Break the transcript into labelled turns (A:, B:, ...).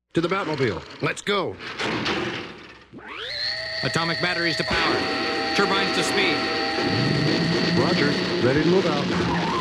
A: To the Batmobile. Let's go.
B: Atomic batteries to power. Turbines to speed.
A: Roger. Ready to move out.